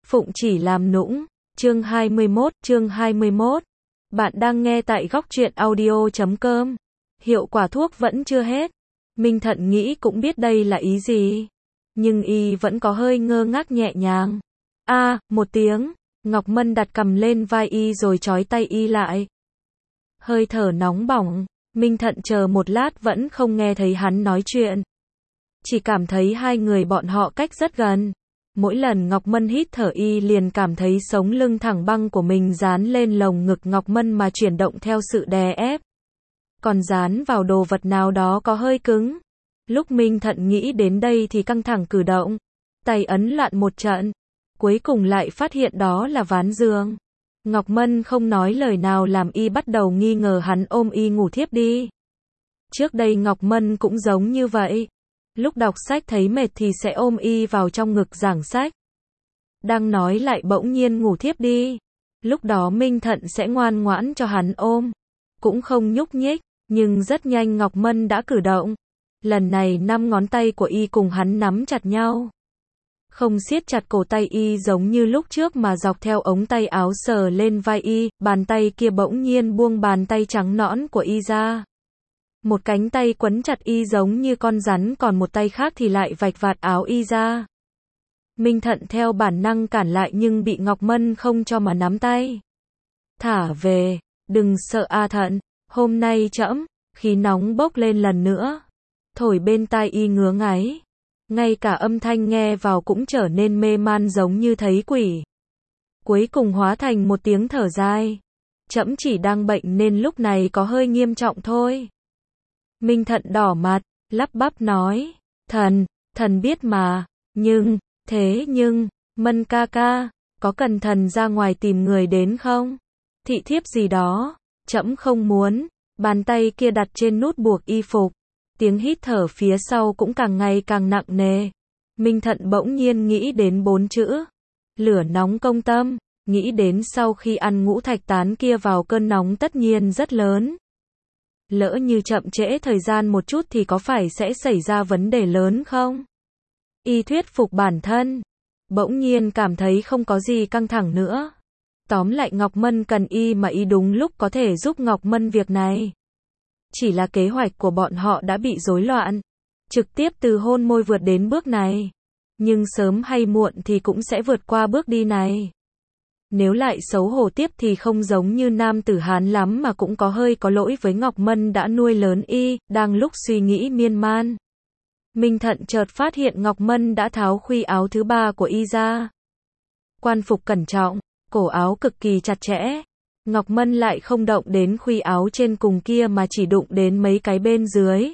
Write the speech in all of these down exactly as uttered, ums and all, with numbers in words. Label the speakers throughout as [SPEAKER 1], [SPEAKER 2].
[SPEAKER 1] Phụng chỉ làm nũng, chương hai mươi mốt, chương hai mươi mốt. Bạn đang nghe tại góc truyện audio chấm com. Hiệu quả thuốc vẫn chưa hết. Minh Thận nghĩ cũng biết đây là ý gì. Nhưng y vẫn có hơi ngơ ngác nhẹ nhàng. A, à, một tiếng, Ngọc Mân đặt cầm lên vai y rồi trói tay y lại. Hơi thở nóng bỏng, Minh Thận chờ một lát vẫn không nghe thấy hắn nói chuyện. Chỉ cảm thấy hai người bọn họ cách rất gần. Mỗi lần Ngọc Mân hít thở y liền cảm thấy sống lưng thẳng băng của mình dán lên lồng ngực Ngọc Mân mà chuyển động theo sự đè ép. Còn dán vào đồ vật nào đó có hơi cứng. Lúc Minh Thận nghĩ đến đây thì căng thẳng cử động. Tay ấn loạn một trận. Cuối cùng lại phát hiện đó là ván giường. Ngọc Mân không nói lời nào làm y bắt đầu nghi ngờ hắn ôm y ngủ thiếp đi. Trước đây Ngọc Mân cũng giống như vậy. Lúc đọc sách thấy mệt thì sẽ ôm y vào trong ngực giảng sách. Đang nói lại bỗng nhiên ngủ thiếp đi. Lúc đó Minh Thận sẽ ngoan ngoãn cho hắn ôm. Cũng không nhúc nhích, nhưng rất nhanh Ngọc Mân đã cử động. Lần này năm ngón tay của y cùng hắn nắm chặt nhau. Không siết chặt cổ tay y giống như lúc trước mà dọc theo ống tay áo sờ lên vai y, bàn tay kia bỗng nhiên buông bàn tay trắng nõn của y ra. Một cánh tay quấn chặt y giống như con rắn, còn một tay khác thì lại vạch vạt áo y ra. Minh Thận theo bản năng cản lại nhưng bị Ngọc Mân không cho mà nắm tay. Thả về, đừng sợ a Thận, hôm nay trẫm khí nóng bốc lên lần nữa. Thổi bên tai y ngứa ngáy. Ngay cả âm thanh nghe vào cũng trở nên mê man giống như thấy quỷ. Cuối cùng hóa thành một tiếng thở dài. Trẫm chỉ đang bệnh nên lúc này có hơi nghiêm trọng thôi. Minh Thận đỏ mặt, lắp bắp nói, thần, thần biết mà, nhưng, thế nhưng, Mân ca ca, có cần thần ra ngoài tìm người đến không? Thị thiếp gì đó, trẫm không muốn. Bàn tay kia đặt trên nút buộc y phục. Tiếng hít thở phía sau cũng càng ngày càng nặng nề. Minh Thận bỗng nhiên nghĩ đến bốn chữ. Lửa nóng công tâm, nghĩ đến sau khi ăn ngũ thạch tán kia vào cơn nóng tất nhiên rất lớn. Lỡ như chậm trễ thời gian một chút thì có phải sẽ xảy ra vấn đề lớn không? Y thuyết phục bản thân. Bỗng nhiên cảm thấy không có gì căng thẳng nữa. Tóm lại Ngọc Mân cần y mà y đúng lúc có thể giúp Ngọc Mân việc này. Chỉ là kế hoạch của bọn họ đã bị rối loạn. Trực tiếp từ hôn môi vượt đến bước này. Nhưng sớm hay muộn thì cũng sẽ vượt qua bước đi này. Nếu lại xấu hổ tiếp thì không giống như nam tử Hán lắm mà cũng có hơi có lỗi với Ngọc Mân đã nuôi lớn y. Đang lúc suy nghĩ miên man, Minh Thận chợt phát hiện Ngọc Mân đã tháo khuy áo thứ ba của y ra. Quan phục cẩn trọng, cổ áo cực kỳ chặt chẽ. Ngọc Mân lại không động đến khuy áo trên cùng kia mà chỉ đụng đến mấy cái bên dưới.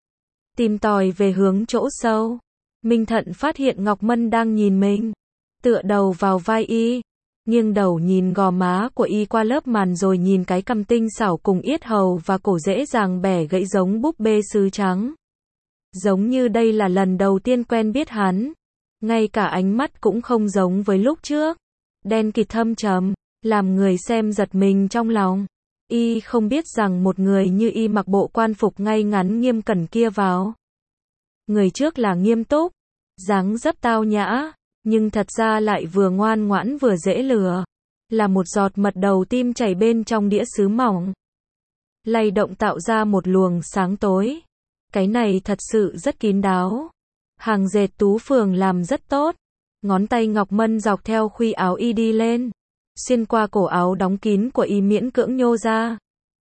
[SPEAKER 1] Tìm tòi về hướng chỗ sâu. Minh Thận phát hiện Ngọc Mân đang nhìn mình. Tựa đầu vào vai y. Nghiêng đầu nhìn gò má của y qua lớp màn rồi nhìn cái cằm tinh xảo cùng yết hầu và cổ dễ dàng bẻ gãy giống búp bê sứ trắng. Giống như đây là lần đầu tiên quen biết hắn. Ngay cả ánh mắt cũng không giống với lúc trước. Đen kịt thâm trầm, làm người xem giật mình trong lòng. Y không biết rằng một người như y mặc bộ quan phục ngay ngắn nghiêm cẩn kia vào. Người trước là nghiêm túc, dáng dấp tao nhã, nhưng thật ra lại vừa ngoan ngoãn vừa dễ lừa. Là một giọt mật đầu tim chảy bên trong đĩa sứ mỏng. Lay động tạo ra một luồng sáng tối. Cái này thật sự rất kín đáo. Hàng dệt Tú Phường làm rất tốt. Ngón tay Ngọc Mân dọc theo khuy áo y đi lên. Xuyên qua cổ áo đóng kín của y miễn cưỡng nhô ra.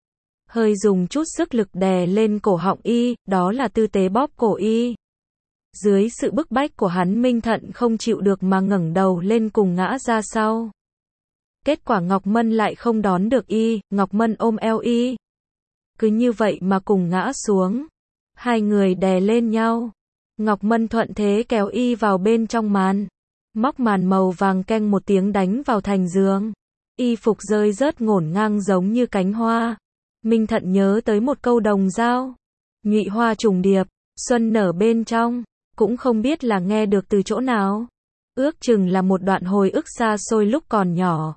[SPEAKER 1] Hơi dùng chút sức lực đè lên cổ họng y, đó là tư tế bóp cổ y. Dưới sự bức bách của hắn Minh Thận không chịu được mà ngẩng đầu lên cùng ngã ra sau. Kết quả Ngọc Mân lại không đón được y, Ngọc Mân ôm eo y. Cứ như vậy mà cùng ngã xuống. Hai người đè lên nhau. Ngọc Mân thuận thế kéo y vào bên trong màn. Móc màn màu vàng keng một tiếng đánh vào thành giường. Y phục rơi rớt ngổn ngang giống như cánh hoa. Minh Thận nhớ tới một câu đồng dao. Nhụy hoa trùng điệp, xuân nở bên trong. Cũng không biết là nghe được từ chỗ nào. Ước chừng là một đoạn hồi ức xa xôi lúc còn nhỏ.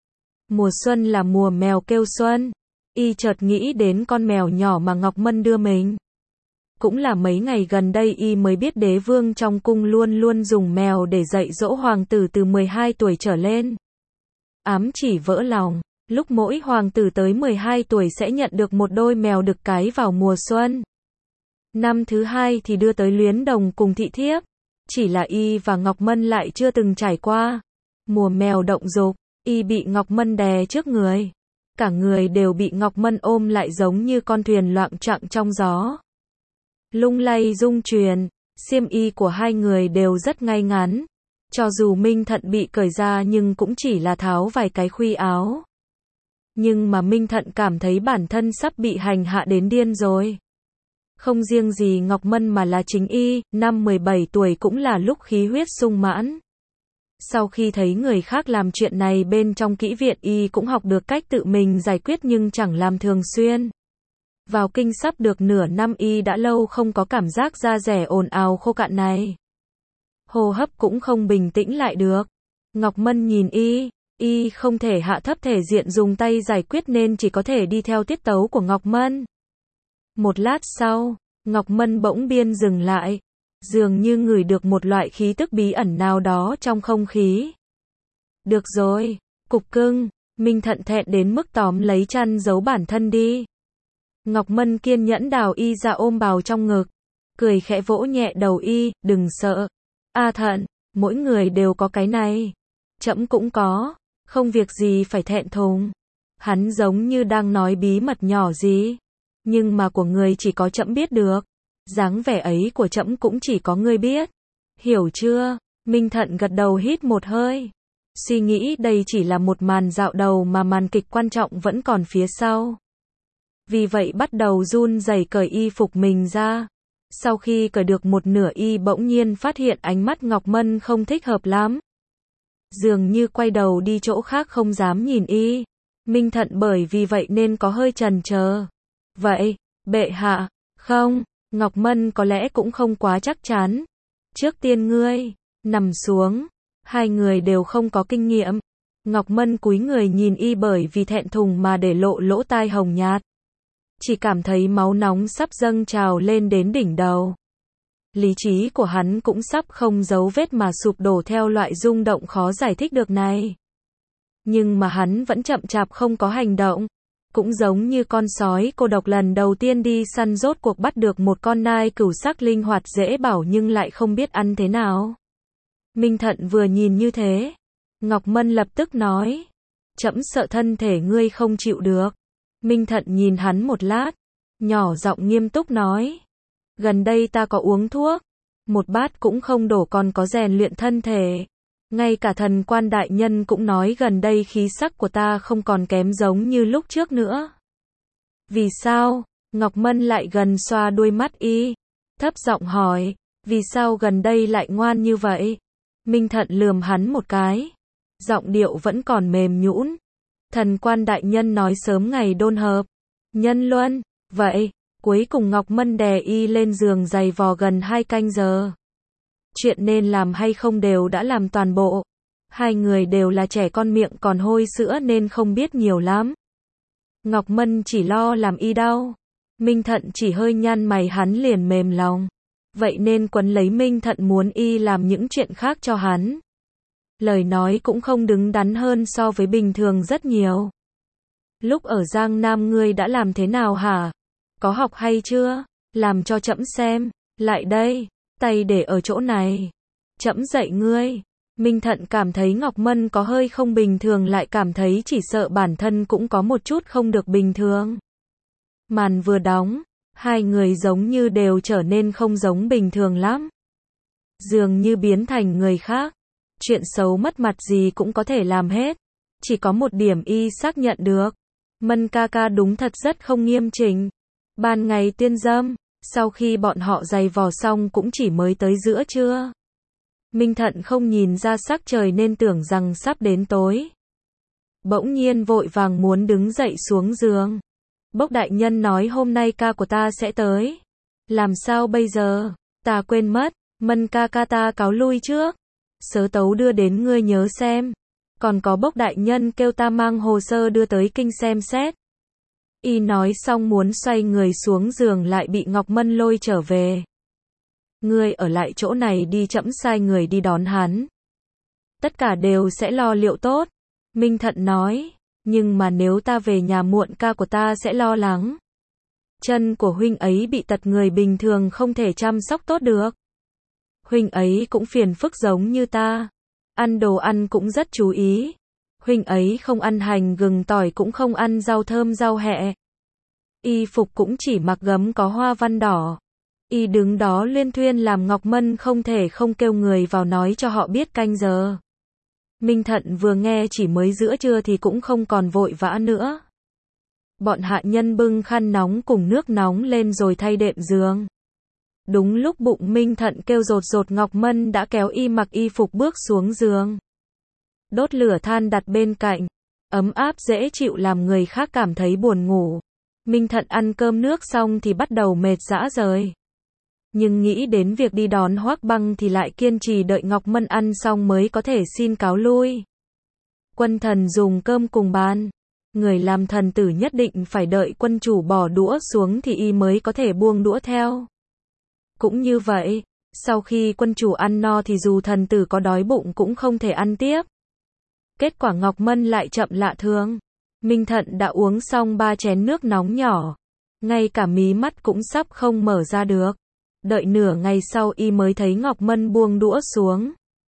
[SPEAKER 1] Mùa xuân là mùa mèo kêu xuân. Y chợt nghĩ đến con mèo nhỏ mà Ngọc Mân đưa mình. Cũng là mấy ngày gần đây y mới biết đế vương trong cung luôn luôn dùng mèo để dạy dỗ hoàng tử từ mười hai tuổi trở lên. Ám chỉ vỡ lòng, lúc mỗi hoàng tử tới mười hai tuổi sẽ nhận được một đôi mèo đực cái vào mùa xuân. Năm thứ hai thì đưa tới Luyến Đồng cùng thị thiếp. Chỉ là y và Ngọc Mân lại chưa từng trải qua. Mùa mèo động dục, y bị Ngọc Mân đè trước người. Cả người đều bị Ngọc Mân ôm lại giống như con thuyền loạng choạng trong gió. Lung lay rung truyền, xiêm y của hai người đều rất ngay ngắn. Cho dù Minh Thận bị cởi ra nhưng cũng chỉ là tháo vài cái khuy áo. Nhưng mà Minh Thận cảm thấy bản thân sắp bị hành hạ đến điên rồi. Không riêng gì Ngọc Mân mà là chính y, năm mười bảy tuổi cũng là lúc khí huyết sung mãn. Sau khi thấy người khác làm chuyện này bên trong kỹ viện y cũng học được cách tự mình giải quyết nhưng chẳng làm thường xuyên. Vào kinh sắp được nửa năm y đã lâu không có cảm giác da rẻ ồn ào khô cạn này. Hô hấp cũng không bình tĩnh lại được. Ngọc Mân nhìn y, y không thể hạ thấp thể diện dùng tay giải quyết nên chỉ có thể đi theo tiết tấu của Ngọc Mân. Một lát sau, Ngọc Mân bỗng biên dừng lại, dường như ngửi được một loại khí tức bí ẩn nào đó trong không khí. Được rồi, cục cưng, Minh Thận thẹn đến mức tóm lấy chăn giấu bản thân đi. Ngọc Mân kiên nhẫn đào y ra ôm bào trong ngực, cười khẽ vỗ nhẹ đầu y, đừng sợ. A Thận, mỗi người đều có cái này. Trẫm cũng có, không việc gì phải thẹn thùng. Hắn giống như đang nói bí mật nhỏ gì. Nhưng mà của người chỉ có trẫm biết được. Dáng vẻ ấy của trẫm cũng chỉ có ngươi biết. Hiểu chưa? Minh Thận gật đầu hít một hơi. Suy nghĩ đây chỉ là một màn dạo đầu mà màn kịch quan trọng vẫn còn phía sau. Vì vậy bắt đầu run rẩy cởi y phục mình ra. Sau khi cởi được một nửa y bỗng nhiên phát hiện ánh mắt Ngọc Mân không thích hợp lắm. Dường như quay đầu đi chỗ khác không dám nhìn y. Minh Thận bởi vì vậy nên có hơi chần chờ. Vậy, bệ hạ, không, Ngọc Mân có lẽ cũng không quá chắc chắn. Trước tiên ngươi, nằm xuống, hai người đều không có kinh nghiệm. Ngọc Mân cúi người nhìn y bởi vì thẹn thùng mà để lộ lỗ tai hồng nhạt. Chỉ cảm thấy máu nóng sắp dâng trào lên đến đỉnh đầu. Lý trí của hắn cũng sắp không dấu vết mà sụp đổ theo loại rung động khó giải thích được này. Nhưng mà hắn vẫn chậm chạp không có hành động. Cũng giống như con sói cô độc lần đầu tiên đi săn rốt cuộc bắt được một con nai cửu sắc linh hoạt dễ bảo nhưng lại không biết ăn thế nào. Minh Thận vừa nhìn như thế. Ngọc Mân lập tức nói. Trẫm sợ thân thể ngươi không chịu được. Minh Thận nhìn hắn một lát. Nhỏ giọng nghiêm túc nói. Gần đây ta có uống thuốc. Một bát cũng không đổ còn có rèn luyện thân thể. Ngay cả thần quan đại nhân cũng nói gần đây khí sắc của ta không còn kém giống như lúc trước nữa. Vì sao? Ngọc Mân lại gần xoa đuôi mắt y. Thấp giọng hỏi. Vì sao gần đây lại ngoan như vậy? Minh Thận lườm hắn một cái. Giọng điệu vẫn còn mềm nhũn. Thần quan đại nhân nói sớm ngày đôn hợp. Nhân luân. Vậy, cuối cùng Ngọc Mân đè y lên giường giày vò gần hai canh giờ. Chuyện nên làm hay không đều đã làm toàn bộ. Hai người đều là trẻ con miệng còn hôi sữa nên không biết nhiều lắm. Ngọc Mân chỉ lo làm y đau. Minh Thận chỉ hơi nhăn mày hắn liền mềm lòng. Vậy nên quấn lấy Minh Thận muốn y làm những chuyện khác cho hắn. Lời nói cũng không đứng đắn hơn so với bình thường rất nhiều. Lúc ở Giang Nam ngươi đã làm thế nào hả? Có học hay chưa? Làm cho trẫm xem. Lại đây, tay để ở chỗ này. Trẫm dạy ngươi. Minh Thận cảm thấy Ngọc Mân có hơi không bình thường lại cảm thấy chỉ sợ bản thân cũng có một chút không được bình thường. Màn vừa đóng, hai người giống như đều trở nên không giống bình thường lắm. Dường như biến thành người khác. Chuyện xấu mất mặt gì cũng có thể làm hết. Chỉ có một điểm y xác nhận được. Mân ca ca đúng thật rất không nghiêm chỉnh. Ban ngày tiên dâm, sau khi bọn họ giày vò xong cũng chỉ mới tới giữa trưa. Minh Thận không nhìn ra sắc trời nên tưởng rằng sắp đến tối. Bỗng nhiên vội vàng muốn đứng dậy xuống giường. Bốc đại nhân nói hôm nay ca của ta sẽ tới. Làm sao bây giờ? Ta quên mất, Mân ca ca ta cáo lui trước. Sớ tấu đưa đến ngươi nhớ xem. Còn có Bốc đại nhân kêu ta mang hồ sơ đưa tới kinh xem xét. Y nói xong muốn xoay người xuống giường lại bị Ngọc Mân lôi trở về. Ngươi ở lại chỗ này đi, trẫm sai người đi đón hắn. Tất cả đều sẽ lo liệu tốt. Minh Thận nói, nhưng mà nếu ta về nhà muộn ca của ta sẽ lo lắng. Chân của huynh ấy bị tật, người bình thường không thể chăm sóc tốt được. Huynh ấy cũng phiền phức giống như ta. Ăn đồ ăn cũng rất chú ý. Huynh ấy không ăn hành gừng tỏi, cũng không ăn rau thơm rau hẹ. Y phục cũng chỉ mặc gấm có hoa văn đỏ. Y đứng đó luyên thuyên làm Ngọc Mân không thể không kêu người vào nói cho họ biết canh giờ. Minh Thận vừa nghe chỉ mới giữa trưa thì cũng không còn vội vã nữa. Bọn hạ nhân bưng khăn nóng cùng nước nóng lên rồi thay đệm giường. Đúng lúc bụng Minh Thận kêu rột rột, Ngọc Mân đã kéo y mặc y phục bước xuống giường. Đốt lửa than đặt bên cạnh, ấm áp dễ chịu làm người khác cảm thấy buồn ngủ. Minh Thận ăn cơm nước xong thì bắt đầu mệt rã rời. Nhưng nghĩ đến việc đi đón Hoắc Băng thì lại kiên trì đợi Ngọc Mân ăn xong mới có thể xin cáo lui. Quân thần dùng cơm cùng bàn. Người làm thần tử nhất định phải đợi quân chủ bỏ đũa xuống thì y mới có thể buông đũa theo. Cũng như vậy, sau khi quân chủ ăn no thì dù thần tử có đói bụng cũng không thể ăn tiếp. Kết quả Ngọc Mân lại chậm lạ thường. Minh Thận đã uống xong ba chén nước nóng nhỏ. Ngay cả mí mắt cũng sắp không mở ra được. Đợi nửa ngày sau y mới thấy Ngọc Mân buông đũa xuống.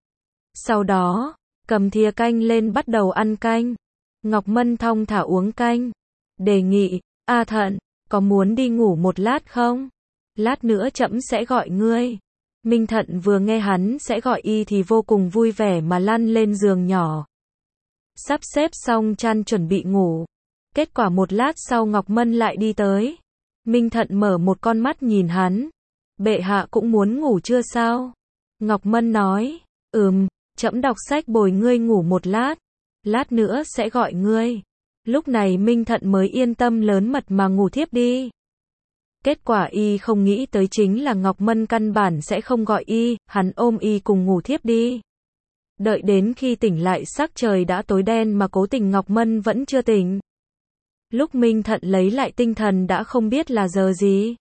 [SPEAKER 1] Sau đó, cầm thìa canh lên bắt đầu ăn canh. Ngọc Mân thong thả uống canh. Đề nghị, A Thận, có muốn đi ngủ một lát không? Lát nữa trẫm sẽ gọi ngươi. Minh Thận vừa nghe hắn sẽ gọi y thì vô cùng vui vẻ mà lăn lên giường nhỏ. Sắp xếp xong chăn chuẩn bị ngủ. Kết quả một lát sau Ngọc Mân lại đi tới. Minh Thận mở một con mắt nhìn hắn. Bệ hạ cũng muốn ngủ chưa sao? Ngọc Mân nói, ừm, trẫm đọc sách bồi ngươi ngủ một lát. Lát nữa sẽ gọi ngươi. Lúc này Minh Thận mới yên tâm lớn mật mà ngủ thiếp đi. Kết quả y không nghĩ tới chính là Ngọc Mân căn bản sẽ không gọi y, hắn ôm y cùng ngủ thiếp đi. Đợi đến khi tỉnh lại sắc trời đã tối đen mà cố tình Ngọc Mân vẫn chưa tỉnh. Lúc Minh Thận lấy lại tinh thần đã không biết là giờ gì.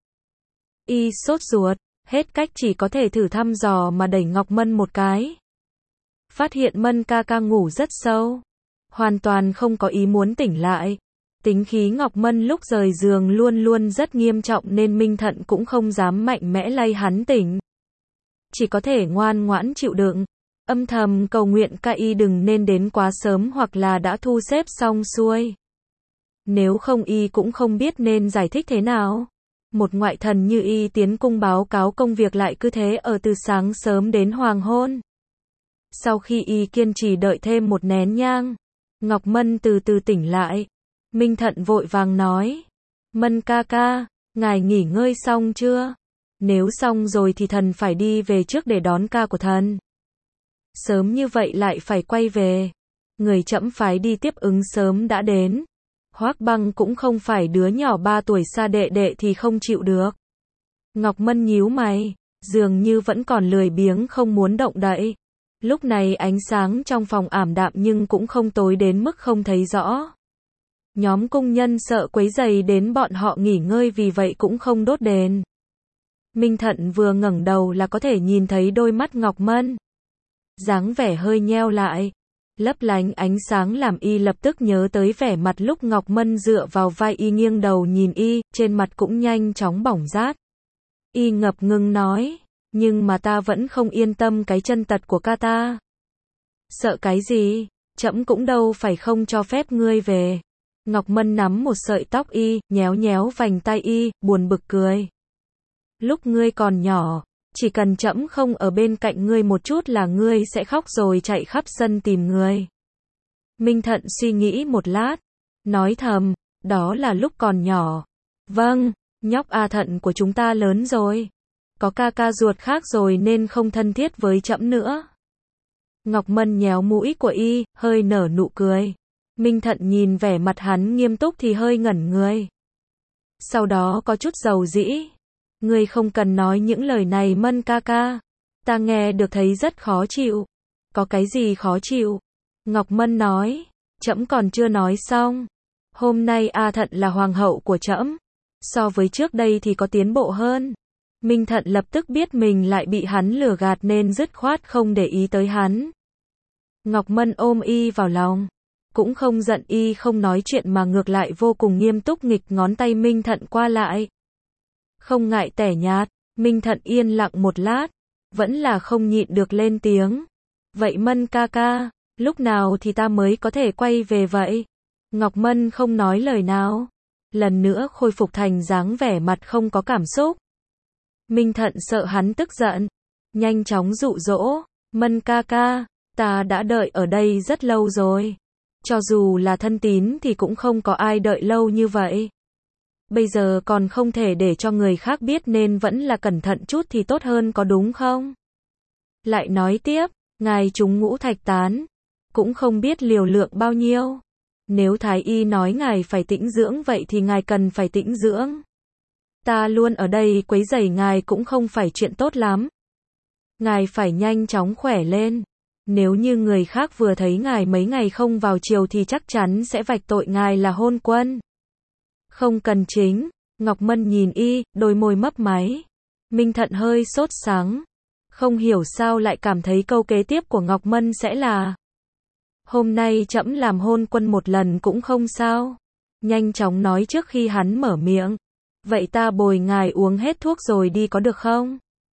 [SPEAKER 1] Y sốt ruột, hết cách chỉ có thể thử thăm dò mà đẩy Ngọc Mân một cái. Phát hiện Mân ca ca ngủ rất sâu. Hoàn toàn không có ý muốn tỉnh lại. Tính khí Ngọc Mân lúc rời giường luôn luôn rất nghiêm trọng nên Minh Thận cũng không dám mạnh mẽ lay hắn tỉnh. Chỉ có thể ngoan ngoãn chịu đựng. Âm thầm cầu nguyện ca y đừng nên đến quá sớm hoặc là đã thu xếp xong xuôi. Nếu không y cũng không biết nên giải thích thế nào. Một ngoại thần như y tiến cung báo cáo công việc lại cứ thế ở từ sáng sớm đến hoàng hôn. Sau khi y kiên trì đợi thêm một nén nhang, Ngọc Mân từ từ tỉnh lại. Minh Thận vội vàng nói, Mân ca ca, ngài nghỉ ngơi xong chưa? Nếu xong rồi thì thần phải đi về trước để đón ca của thần. Sớm như vậy lại phải quay về. Người trẫm phái đi tiếp ứng sớm đã đến. Hoắc Băng cũng không phải đứa nhỏ ba tuổi xa đệ đệ thì không chịu được. Ngọc Mân nhíu mày, dường như vẫn còn lười biếng không muốn động đậy. Lúc này ánh sáng trong phòng ảm đạm nhưng cũng không tối đến mức không thấy rõ. Nhóm cung nhân sợ quấy rầy đến bọn họ nghỉ ngơi vì vậy cũng không đốt đèn. Minh Thận vừa ngẩng đầu là có thể nhìn thấy đôi mắt Ngọc Mân. Dáng vẻ hơi nheo lại, lấp lánh ánh sáng làm y lập tức nhớ tới vẻ mặt lúc Ngọc Mân dựa vào vai y nghiêng đầu nhìn y, trên mặt cũng nhanh chóng bỏng rát. Y ngập ngừng nói, nhưng mà ta vẫn không yên tâm cái chân tật của ca ta. Sợ cái gì, trẫm cũng đâu phải không cho phép ngươi về. Ngọc Mân nắm một sợi tóc y, nhéo nhéo vành tay y, buồn bực cười. Lúc ngươi còn nhỏ, chỉ cần trẫm không ở bên cạnh ngươi một chút là ngươi sẽ khóc rồi chạy khắp sân tìm ngươi. Minh Thận suy nghĩ một lát, nói thầm, đó là lúc còn nhỏ. Vâng, nhóc A Thận của chúng ta lớn rồi. Có ca ca ruột khác rồi nên không thân thiết với trẫm nữa. Ngọc Mân nhéo mũi của y, hơi nở nụ cười. Minh Thận nhìn vẻ mặt hắn nghiêm túc thì hơi ngẩn người. Sau đó có chút dầu dĩ. Ngươi không cần nói những lời này Mân ca ca. Ta nghe được thấy rất khó chịu. Có cái gì khó chịu? Ngọc Mân nói, trẫm còn chưa nói xong. Hôm nay A Thận là hoàng hậu của trẫm, so với trước đây thì có tiến bộ hơn. Minh Thận lập tức biết mình lại bị hắn lừa gạt nên dứt khoát không để ý tới hắn. Ngọc Mân ôm y vào lòng, cũng không giận y không nói chuyện mà ngược lại vô cùng nghiêm túc nghịch ngón tay Minh Thận qua lại. Không ngại tẻ nhạt, Minh Thận yên lặng một lát, vẫn là không nhịn được lên tiếng. Vậy Mân ca ca, lúc nào thì ta mới có thể quay về vậy? Ngọc Mân không nói lời nào, lần nữa khôi phục thành dáng vẻ mặt không có cảm xúc. Minh Thận sợ hắn tức giận, nhanh chóng dụ dỗ, Mân ca ca, ta đã đợi ở đây rất lâu rồi. Cho dù là thân tín thì cũng không có ai đợi lâu như vậy. Bây giờ còn không thể để cho người khác biết nên vẫn là cẩn thận chút thì tốt hơn có đúng không? Lại nói tiếp, ngài trúng ngũ thạch tán, cũng không biết liều lượng bao nhiêu. Nếu Thái Y nói ngài phải tĩnh dưỡng vậy thì ngài cần phải tĩnh dưỡng. Ta luôn ở đây quấy rầy ngài cũng không phải chuyện tốt lắm. Ngài phải nhanh chóng khỏe lên. Nếu như người khác vừa thấy ngài mấy ngày không vào triều thì chắc chắn sẽ vạch tội ngài là hôn quân. Không cần chính, Ngọc Mân nhìn y, đôi môi mấp máy. Minh Thận hơi sốt sắng. Không hiểu sao lại cảm thấy câu kế tiếp của Ngọc Mân sẽ là: hôm nay trẫm làm hôn quân một lần cũng không sao. Nhanh chóng nói trước khi hắn mở miệng. Vậy ta bồi ngài uống hết thuốc rồi đi có được không?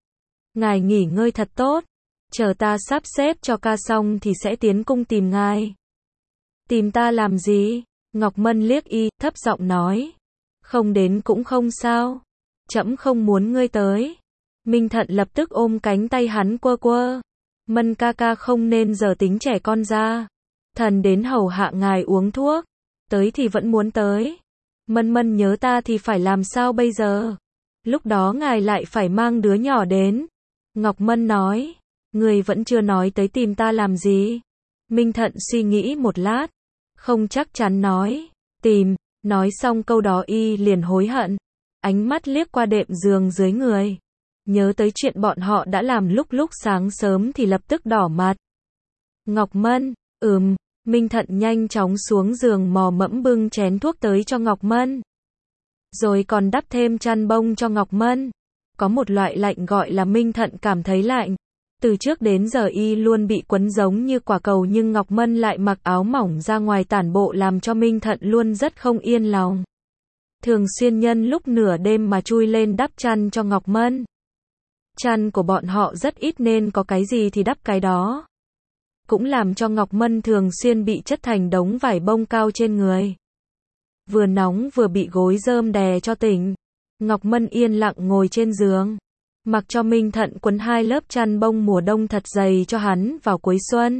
[SPEAKER 1] Ngài nghỉ ngơi thật tốt. Chờ ta sắp xếp cho ca xong thì sẽ tiến cung tìm ngài. Tìm ta làm gì? Ngọc Mân liếc y, thấp giọng nói. Không đến cũng không sao. Trẫm không muốn ngươi tới. Minh Thận lập tức ôm cánh tay hắn quơ quơ. Mân ca ca không nên giờ tính trẻ con ra. Thần đến hầu hạ ngài uống thuốc. Tới thì vẫn muốn tới. Mân Mân nhớ ta thì phải làm sao bây giờ? Lúc đó ngài lại phải mang đứa nhỏ đến. Ngọc Mân nói. Người vẫn chưa nói tới tìm ta làm gì? Minh Thận suy nghĩ một lát. Không chắc chắn nói. Tìm. Nói xong câu đó y liền hối hận. Ánh mắt liếc qua đệm giường dưới người. Nhớ tới chuyện bọn họ đã làm lúc lúc sáng sớm thì lập tức đỏ mặt. Ngọc Mân. Ừm. Minh Thận nhanh chóng xuống giường mò mẫm bưng chén thuốc tới cho Ngọc Mân. Rồi còn đắp thêm chăn bông cho Ngọc Mân. Có một loại lạnh gọi là Minh Thận cảm thấy lạnh. Từ trước đến giờ y luôn bị quấn giống như quả cầu nhưng Ngọc Mân lại mặc áo mỏng ra ngoài tản bộ làm cho Minh Thận luôn rất không yên lòng. Thường xuyên nhân lúc nửa đêm mà chui lên đắp chăn cho Ngọc Mân. Chăn của bọn họ rất ít nên có cái gì thì đắp cái đó. Cũng làm cho Ngọc Mân thường xuyên bị chất thành đống vải bông cao trên người. Vừa nóng vừa bị gối rơm đè cho tỉnh. Ngọc Mân yên lặng ngồi trên giường. Mặc cho Minh Thận quấn hai lớp chăn bông mùa đông thật dày cho hắn vào cuối xuân.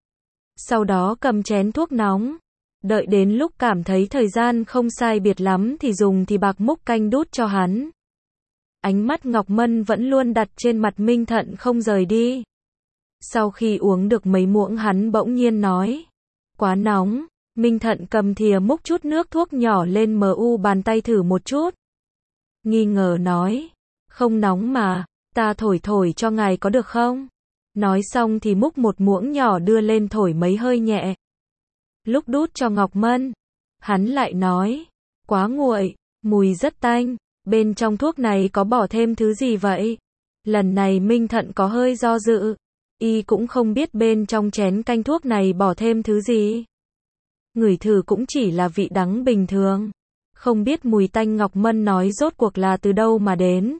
[SPEAKER 1] Sau đó cầm chén thuốc nóng. Đợi đến lúc cảm thấy thời gian không sai biệt lắm thì dùng thì bạc múc canh đút cho hắn. Ánh mắt Ngọc Mân vẫn luôn đặt trên mặt Minh Thận không rời đi. Sau khi uống được mấy muỗng hắn bỗng nhiên nói. Quá nóng. Minh Thận cầm thìa múc chút nước thuốc nhỏ lên mờ u bàn tay thử một chút. Nghi ngờ nói. Không nóng mà, ta thổi thổi cho ngài có được không? Nói xong thì múc một muỗng nhỏ đưa lên thổi mấy hơi nhẹ. Lúc đút cho Ngọc Mân, hắn lại nói. Quá nguội, mùi rất tanh, bên trong thuốc này có bỏ thêm thứ gì vậy? Lần này Minh Thận có hơi do dự. Y cũng không biết bên trong chén canh thuốc này bỏ thêm thứ gì. Ngửi thử cũng chỉ là vị đắng bình thường. Không biết mùi tanh Ngọc Mân nói rốt cuộc là từ đâu mà đến.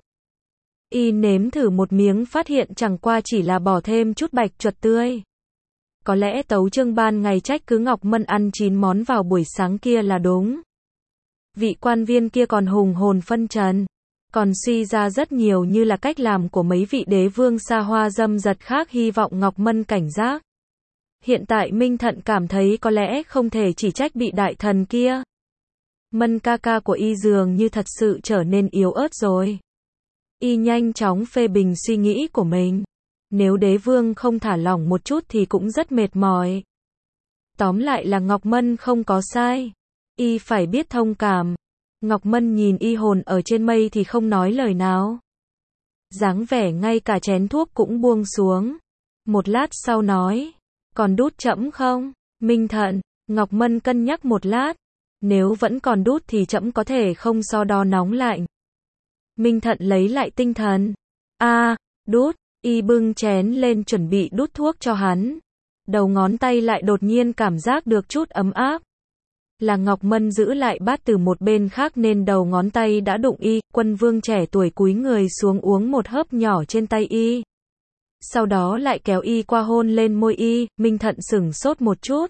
[SPEAKER 1] Y nếm thử một miếng phát hiện chẳng qua chỉ là bỏ thêm chút bạch chuột tươi. Có lẽ tấu chương ban ngày trách cứ Ngọc Mân ăn chín món vào buổi sáng kia là đúng. Vị quan viên kia còn hùng hồn phân trần. Còn suy ra rất nhiều như là cách làm của mấy vị đế vương xa hoa dâm dật khác hy vọng Ngọc Mân cảnh giác. Hiện tại Minh Thận cảm thấy có lẽ không thể chỉ trách bị đại thần kia. Mân ca ca của y dường như thật sự trở nên yếu ớt rồi. Y nhanh chóng phê bình suy nghĩ của mình. Nếu đế vương không thả lỏng một chút thì cũng rất mệt mỏi. Tóm lại là Ngọc Mân không có sai. Y phải biết thông cảm. Ngọc Mân nhìn y hồn ở trên mây thì không nói lời nào. Dáng vẻ ngay cả chén thuốc cũng buông xuống. Một lát sau nói. Còn đút trẫm không? Minh Thận. Ngọc Mân cân nhắc một lát. Nếu vẫn còn đút thì trẫm có thể không so đo nóng lạnh. Minh Thận lấy lại tinh thần. A, à, đút, y bưng chén lên chuẩn bị đút thuốc cho hắn. Đầu ngón tay lại đột nhiên cảm giác được chút ấm áp. Là Ngọc Mân giữ lại bát từ một bên khác nên đầu ngón tay đã đụng y, Quân Vương trẻ tuổi cúi người xuống uống một hớp nhỏ trên tay y. Sau đó lại kéo y qua hôn lên môi y, Minh Thận sửng sốt một chút.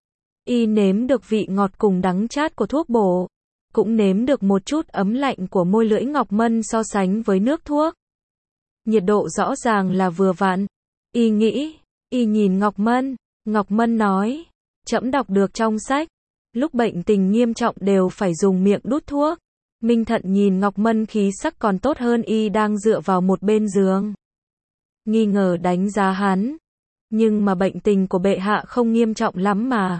[SPEAKER 1] Y nếm được vị ngọt cùng đắng chát của thuốc bổ, cũng nếm được một chút ấm lạnh của môi lưỡi Ngọc Mân so sánh với nước thuốc. Nhiệt độ rõ ràng là vừa vặn. Y nghĩ, y nhìn Ngọc Mân, Ngọc Mân nói, trẫm đọc được trong sách, lúc bệnh tình nghiêm trọng đều phải dùng miệng đút thuốc. Minh Thận nhìn Ngọc Mân khí sắc còn tốt hơn y đang dựa vào một bên giường. Nghi ngờ đánh giá hắn. Nhưng mà bệnh tình của bệ hạ không nghiêm trọng lắm mà.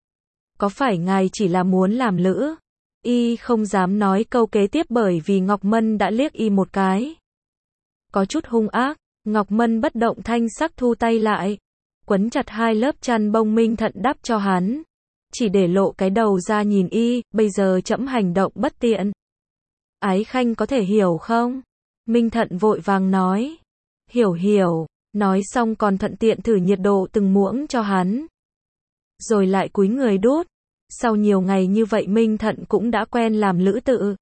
[SPEAKER 1] Có phải ngài chỉ là muốn làm lữ? Y không dám nói câu kế tiếp bởi vì Ngọc Mân đã liếc y một cái. Có chút hung ác, Ngọc Mân bất động thanh sắc thu tay lại. Quấn chặt hai lớp chăn bông Minh Thận đắp cho hắn. Chỉ để lộ cái đầu ra nhìn y, bây giờ trẫm hành động bất tiện. Ái khanh có thể hiểu không? Minh Thận vội vàng nói. Hiểu hiểu, nói xong còn thuận tiện thử nhiệt độ từng muỗng cho hắn. Rồi lại cúi người đút. Sau nhiều ngày như vậy Minh Thận cũng đã quen làm lữ tự.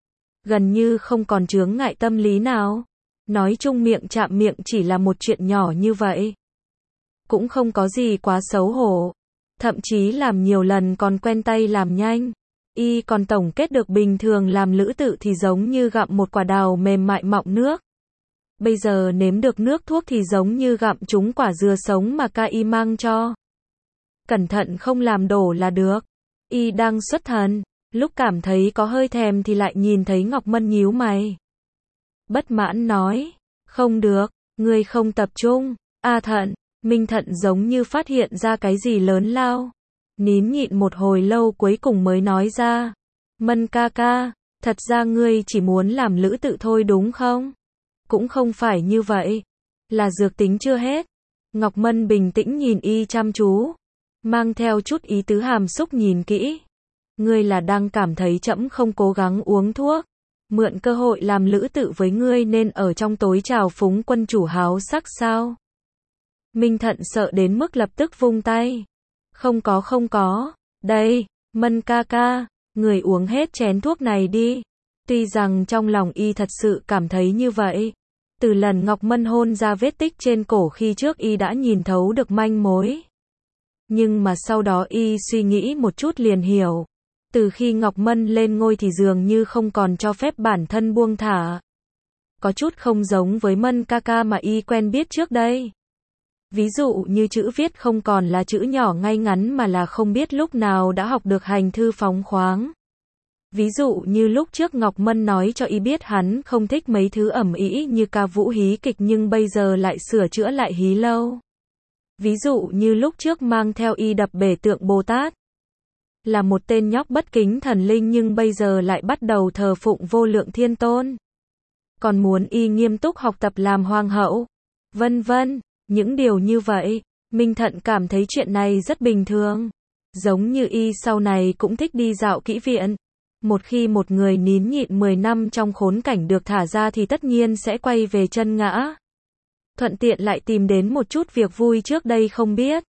[SPEAKER 1] Gần như không còn chướng ngại tâm lý nào. Nói chung miệng chạm miệng chỉ là một chuyện nhỏ như vậy. Cũng không có gì quá xấu hổ. Thậm chí làm nhiều lần còn quen tay làm nhanh. Y còn tổng kết được bình thường làm lữ tự thì giống như gặm một quả đào mềm mại mọng nước. Bây giờ nếm được nước thuốc thì giống như gặm trúng quả dừa sống mà ca y mang cho. Cẩn thận không làm đổ là được. Y đang xuất thần, lúc cảm thấy có hơi thèm thì lại nhìn thấy Ngọc Mân nhíu mày. Bất mãn nói, không được, ngươi không tập trung. A Thận, Minh Thận giống như phát hiện ra cái gì lớn lao. Nín nhịn một hồi lâu cuối cùng mới nói ra. Mân ca ca, thật ra ngươi chỉ muốn làm lữ tự thôi đúng không? Cũng không phải như vậy. Là dược tính chưa hết. Ngọc Mân bình tĩnh nhìn y chăm chú. Mang theo chút ý tứ hàm xúc nhìn kỹ. Ngươi là đang cảm thấy trẫm không cố gắng uống thuốc. Mượn cơ hội làm lữ tự với ngươi nên ở trong tối trào phúng quân chủ háo sắc sao? Minh Thận sợ đến mức lập tức vung tay. Không có không có. Đây, Mân ca ca, người uống hết chén thuốc này đi. Tuy rằng trong lòng y thật sự cảm thấy như vậy. Từ lần Ngọc Mân hôn ra vết tích trên cổ khi trước y đã nhìn thấu được manh mối. Nhưng mà sau đó y suy nghĩ một chút liền hiểu. Từ khi Ngọc Mân lên ngôi thì dường như không còn cho phép bản thân buông thả. Có chút không giống với Mân ca ca mà y quen biết trước đây. Ví dụ như chữ viết không còn là chữ nhỏ ngay ngắn mà là không biết lúc nào đã học được hành thư phóng khoáng. Ví dụ như lúc trước Ngọc Mân nói cho y biết hắn không thích mấy thứ ẩm ĩ như ca vũ hí kịch nhưng bây giờ lại sửa chữa lại hí lâu. Ví dụ như lúc trước mang theo y đập bể tượng Bồ Tát. Là một tên nhóc bất kính thần linh nhưng bây giờ lại bắt đầu thờ phụng vô lượng thiên tôn. Còn muốn y nghiêm túc học tập làm hoàng hậu. Vân vân, những điều như vậy, Minh Thận cảm thấy chuyện này rất bình thường. Giống như y sau này cũng thích đi dạo kỹ viện. Một khi một người nín nhịn mười năm trong khốn cảnh được thả ra thì tất nhiên sẽ quay về chân ngã. Thuận tiện lại tìm đến một chút việc vui trước đây không biết.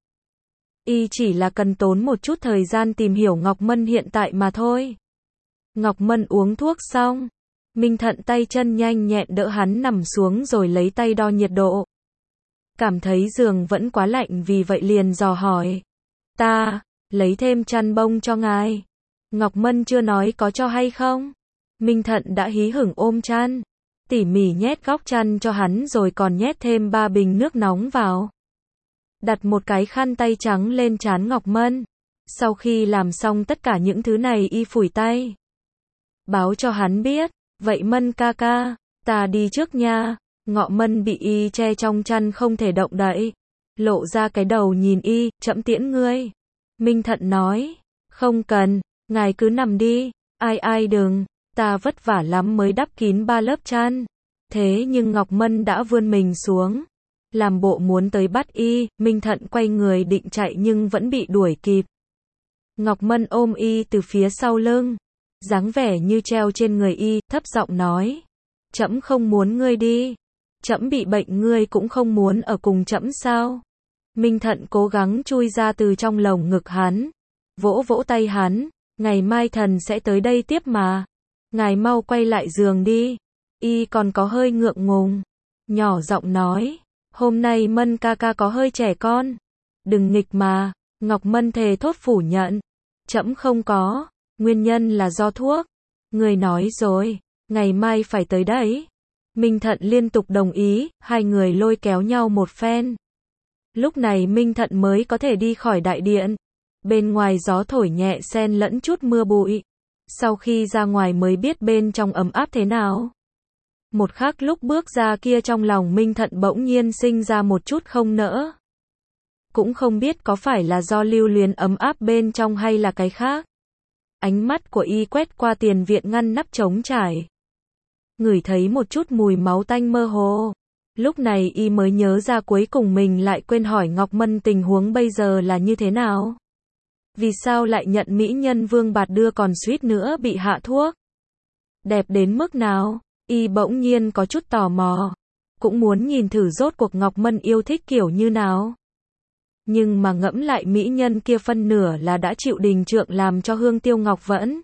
[SPEAKER 1] Y chỉ là cần tốn một chút thời gian tìm hiểu Ngọc Mân hiện tại mà thôi. Ngọc Mân uống thuốc xong. Minh Thận tay chân nhanh nhẹn đỡ hắn nằm xuống rồi lấy tay đo nhiệt độ. Cảm thấy giường vẫn quá lạnh vì vậy liền dò hỏi. Ta, lấy thêm chăn bông cho ngài. Ngọc Mân chưa nói có cho hay không. Minh Thận đã hí hửng ôm chăn. Tỉ mỉ nhét góc chăn cho hắn rồi còn nhét thêm ba bình nước nóng vào. Đặt một cái khăn tay trắng lên trán Ngọc Mân. Sau khi làm xong tất cả những thứ này y phủi tay. Báo cho hắn biết. Vậy Mân ca ca, ta đi trước nha. Ngọ Mân bị y che trong chăn không thể động đậy. Lộ ra cái đầu nhìn y, trẫm tiễn ngươi. Minh Thận nói. Không cần, ngài cứ nằm đi. Ai ai đừng, ta vất vả lắm mới đắp kín ba lớp chăn. Thế nhưng Ngọc Mân đã vươn mình xuống. Làm bộ muốn tới bắt y, Minh Thận quay người định chạy nhưng vẫn bị đuổi kịp. Ngọc Mân ôm y từ phía sau lưng, dáng vẻ như treo trên người y, thấp giọng nói. Trẫm không muốn ngươi đi. Trẫm bị bệnh ngươi cũng không muốn ở cùng trẫm sao? Minh Thận cố gắng chui ra từ trong lồng ngực hắn, vỗ vỗ tay hắn, ngày mai thần sẽ tới đây tiếp mà. Ngài mau quay lại giường đi. Y còn có hơi ngượng ngùng, nhỏ giọng nói, hôm nay Mân ca ca có hơi trẻ con. Đừng nghịch mà. Ngọc Mân thề thốt phủ nhận. Trẫm không có, nguyên nhân là do thuốc. Người nói rồi, ngày mai phải tới đấy. Minh Thận liên tục đồng ý, hai người lôi kéo nhau một phen. Lúc này Minh Thận mới có thể đi khỏi đại điện. Bên ngoài gió thổi nhẹ xen lẫn chút mưa bụi. Sau khi ra ngoài mới biết bên trong ấm áp thế nào. Một khắc lúc bước ra kia trong lòng Minh Thận bỗng nhiên sinh ra một chút không nỡ. Cũng không biết có phải là do lưu luyến ấm áp bên trong hay là cái khác. Ánh mắt của y quét qua tiền viện ngăn nắp trống trải. Ngửi thấy một chút mùi máu tanh mơ hồ. Lúc này y mới nhớ ra cuối cùng mình lại quên hỏi Ngọc Mân tình huống bây giờ là như thế nào. Vì sao lại nhận mỹ nhân Vương Bạt đưa còn suýt nữa bị hạ thuốc. Đẹp đến mức nào, y bỗng nhiên có chút tò mò. Cũng muốn nhìn thử rốt cuộc Ngọc Mân yêu thích kiểu như nào. Nhưng mà ngẫm lại mỹ nhân kia phân nửa là đã chịu Đình Trượng làm cho Hương Tiêu Ngọc Vẫn.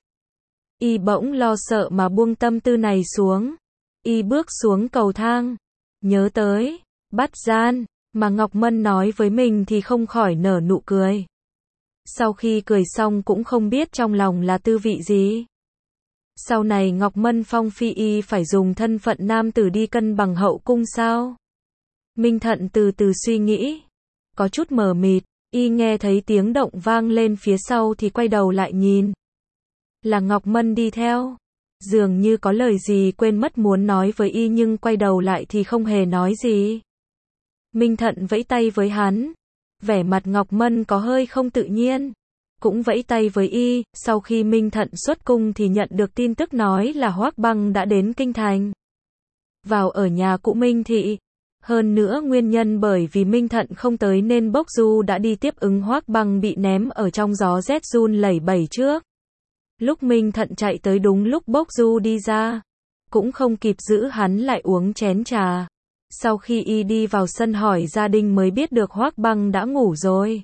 [SPEAKER 1] Y bỗng lo sợ mà buông tâm tư này xuống. Y bước xuống cầu thang. Nhớ tới, bắt gian, mà Ngọc Mân nói với mình thì không khỏi nở nụ cười. Sau khi cười xong cũng không biết trong lòng là tư vị gì. Sau này Ngọc Mân phong phi y phải dùng thân phận nam tử đi cân bằng hậu cung sao? Minh Thận từ từ suy nghĩ. Có chút mờ mịt, y nghe thấy tiếng động vang lên phía sau thì quay đầu lại nhìn. Là Ngọc Mân đi theo. Dường như có lời gì quên mất muốn nói với y nhưng quay đầu lại thì không hề nói gì. Minh Thận vẫy tay với hắn. Vẻ mặt Ngọc Mân có hơi không tự nhiên. Cũng vẫy tay với y, sau khi Minh Thận xuất cung thì nhận được tin tức nói là Hoắc Băng đã đến kinh thành. Vào ở nhà cụ Minh Thị. Hơn nữa nguyên nhân bởi vì Minh Thận không tới nên Bốc Du đã đi tiếp ứng Hoắc Băng bị ném ở trong gió rét run lẩy bẩy trước. Lúc Minh Thận chạy tới đúng lúc Bốc Du đi ra. Cũng không kịp giữ hắn lại uống chén trà. Sau khi y đi vào sân hỏi gia đình mới biết được Hoắc Băng đã ngủ rồi.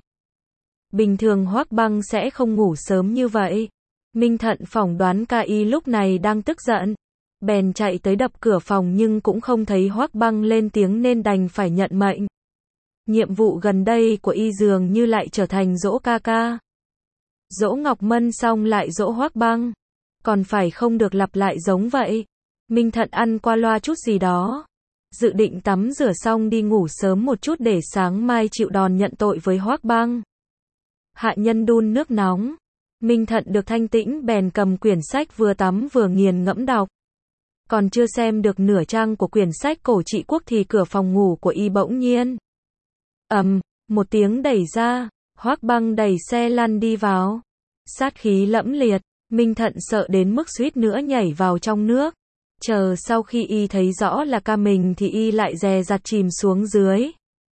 [SPEAKER 1] Bình thường Hoắc Băng sẽ không ngủ sớm như vậy. Minh Thận phỏng đoán ca y lúc này đang tức giận. Bèn chạy tới đập cửa phòng nhưng cũng không thấy Hoắc Băng lên tiếng nên đành phải nhận mệnh. Nhiệm vụ gần đây của y dường như lại trở thành dỗ ca ca. Dỗ Ngọc Mân xong lại dỗ Hoắc Băng. Còn phải không được lặp lại giống vậy. Minh Thận ăn qua loa chút gì đó. Dự định tắm rửa xong đi ngủ sớm một chút để sáng mai chịu đòn nhận tội với Hoắc Băng. Hạ nhân đun nước nóng. Minh Thận được thanh tĩnh bèn cầm quyển sách vừa tắm vừa nghiền ngẫm đọc. Còn chưa xem được nửa trang của quyển sách cổ trị quốc thì cửa phòng ngủ của y bỗng nhiên. ầm, um, một tiếng đẩy ra, Hoắc Băng đẩy xe lăn đi vào. Sát khí lẫm liệt, Minh Thận sợ đến mức suýt nữa nhảy vào trong nước. Chờ sau khi y thấy rõ là ca mình thì y lại dè dặt chìm xuống dưới.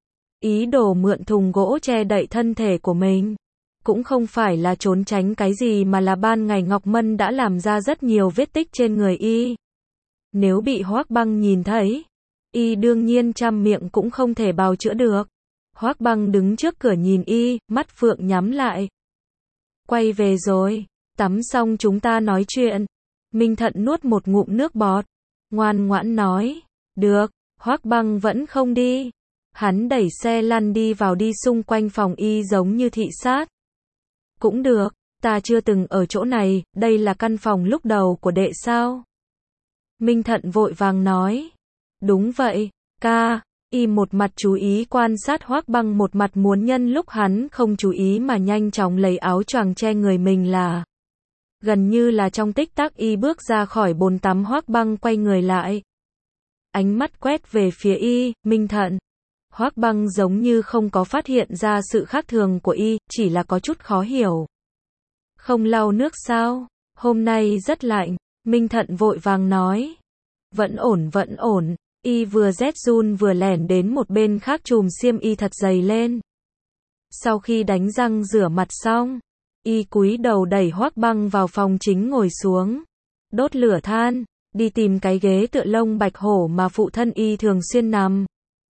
[SPEAKER 1] Ý đồ mượn thùng gỗ che đậy thân thể của mình. Cũng không phải là trốn tránh cái gì mà là ban ngày Ngọc Mân đã làm ra rất nhiều vết tích trên người y. Nếu bị Hoắc Băng nhìn thấy, y đương nhiên trăm miệng cũng không thể bào chữa được. Hoắc Băng đứng trước cửa nhìn y, mắt phượng nhắm lại. Quay về rồi, tắm xong chúng ta nói chuyện. Minh Thận nuốt một ngụm nước bọt, ngoan ngoãn nói, được. Hoắc Băng vẫn không đi. Hắn đẩy xe lăn đi vào đi xung quanh phòng y giống như thị sát. Cũng được, ta chưa từng ở chỗ này, đây là căn phòng lúc đầu của đệ sao? Minh Thận vội vàng nói. Đúng vậy, ca. Y một mặt chú ý quan sát Hoắc Băng, một mặt muốn nhân lúc hắn không chú ý mà nhanh chóng lấy áo choàng che người mình là. Gần như là trong tích tắc y bước ra khỏi bồn tắm, Hoắc Băng quay người lại. Ánh mắt quét về phía y, Minh Thận. Hoắc Băng giống như không có phát hiện ra sự khác thường của y, chỉ là có chút khó hiểu. Không lau nước sao? Hôm nay rất lạnh. Minh Thận vội vàng nói. Vẫn ổn vẫn ổn. Y vừa rét run vừa lẻn đến một bên khác chùm xiêm y thật dày lên. Sau khi đánh răng rửa mặt xong, Y cúi đầu đẩy Hoắc Băng vào phòng chính ngồi xuống. Đốt lửa than, đi tìm cái ghế tựa lông bạch hổ mà phụ thân Y thường xuyên nằm.